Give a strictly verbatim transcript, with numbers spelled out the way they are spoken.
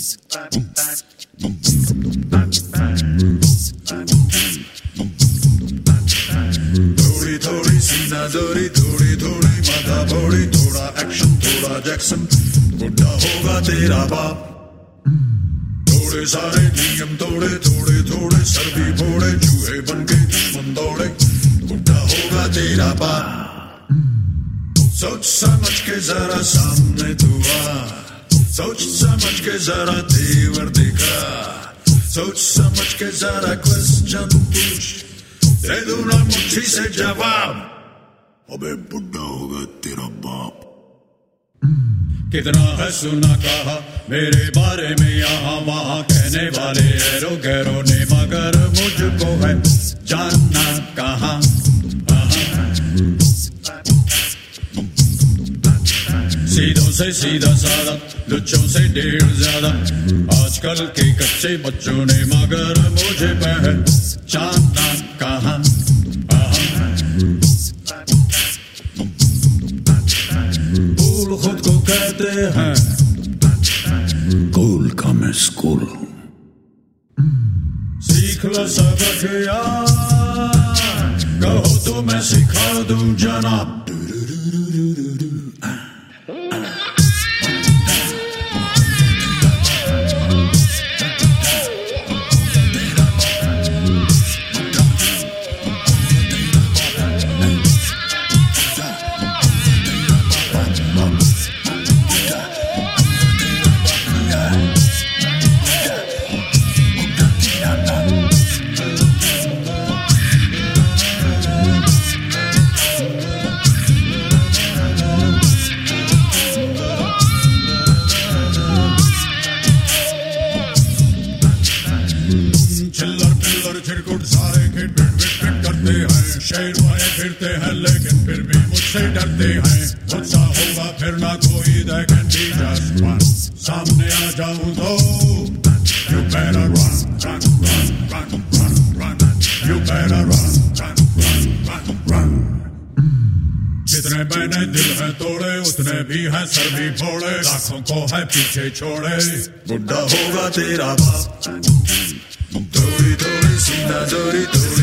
थोड़ी थोड़ी सीना जोरी, थोड़ी थोड़ी माथा फोड़ी, थोड़ा एक्शन थोड़ा जैक्सन, बुढ़ा होगा तेरा बाप। थोड़े सारे नियम तोड़े, थोड़े थोड़े सर भी फोड़े, चूहे बन के दुश्मन दौड़े, बुढ़ा होगा तेरा बाप। सोच समझ के जरा सामने तू आ, सोच समझ के जरा तेवर दिखा, सोच समझ के जरा क्वेश्चन पूछ, दे दूं ना मुट्ठी से जवाब, अबे बुढ़ा होगा तेरा बाप। कितना है सुना कहा मेरे बारे में यहाँ वहाँ, कहने वाले ऐरो गैरो ने, मगर मुझको है जानना कहाँ। सीधों से सीधा साधा, लुच्चों से ढेर ज्यादा, आजकल के कच्चे बच्चों ने, मगर मुझे पहचाना कहाँ। कूल खुद को कहते हैं, कूल का मैं स्कूल। सीख लो सबक यार, कहो तो मैं सिखा दूं जनाब। शेर बने फिरते हैं लेकिन फिर भी मुझसे डरते हैं, मुझसा होगा फिर ना कोई, they can be just one। सामने आ जाऊं तो you better run, run, run, run, run, run, you better run, run, run, run, run। जितने मैंने दिल है तोड़े, उतने भी हैं सर भी फोड़े, लाखों को है पीछे छोड़े, बुढ़ा होगा तेरा बाप। थोड़ी थोड़ी सीना जोरी, थोड़ी